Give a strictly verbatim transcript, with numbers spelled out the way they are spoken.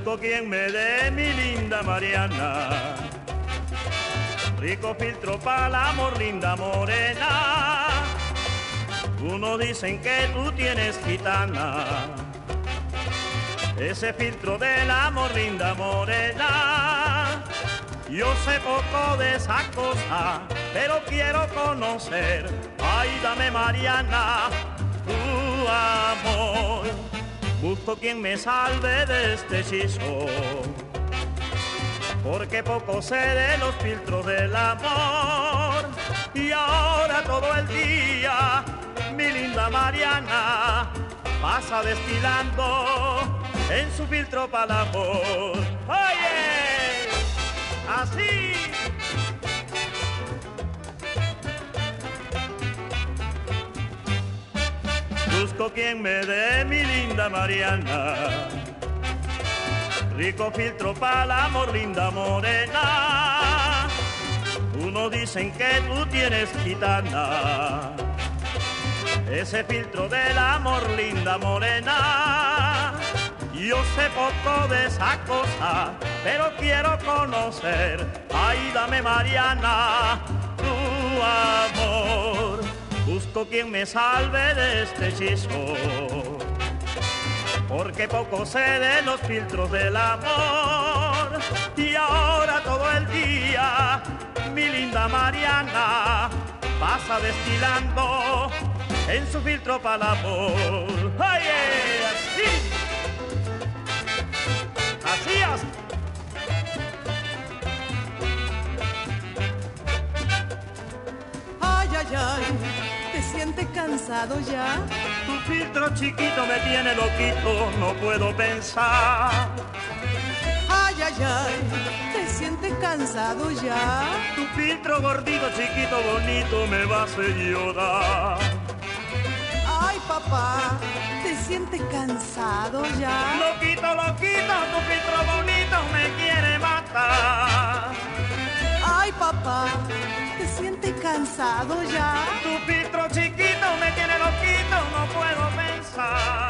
Busco quien me dé mi linda Mariana, rico filtro para el amor, linda morena. Unos dicen que tú tienes gitana, ese filtro del amor, linda morena. Yo sé poco de esa cosa, pero quiero conocer. Ay, dame Mariana, tu amor. Busco quien me salve de este hechizo, porque poco sé de los filtros del amor. Y ahora todo el día mi linda Mariana pasa destilando en su filtro para el amor. Oye, así. Busco quien me dé mi linda Mariana, rico filtro para el amor, linda morena. Unos dicen que tú tienes gitana, ese filtro del amor, linda morena. Yo sé poco de esa cosa, pero quiero conocer. Ay, dame Mariana, tu amor. Busco quien me salve de este hechizo, porque poco sé de los filtros del amor. Y ahora todo el día mi linda Mariana pasa destilando en su filtro para el amor. ¡Oye! Así, así, así. Ay, ay, ay, ¿te sientes cansado ya? Tu filtro chiquito me tiene loquito, no puedo pensar. Ay, ay, ay, ¿te sientes cansado ya? Tu filtro gordito, chiquito, bonito me va a hacer llorar. Ay, papá, ¿te sientes cansado ya? Loquito, loquito, tu filtro bonito me quiere matar. Ay, papá, ¿te sientes cansado ya? Tu filtro chiquito me tiene loquito, no puedo pensar.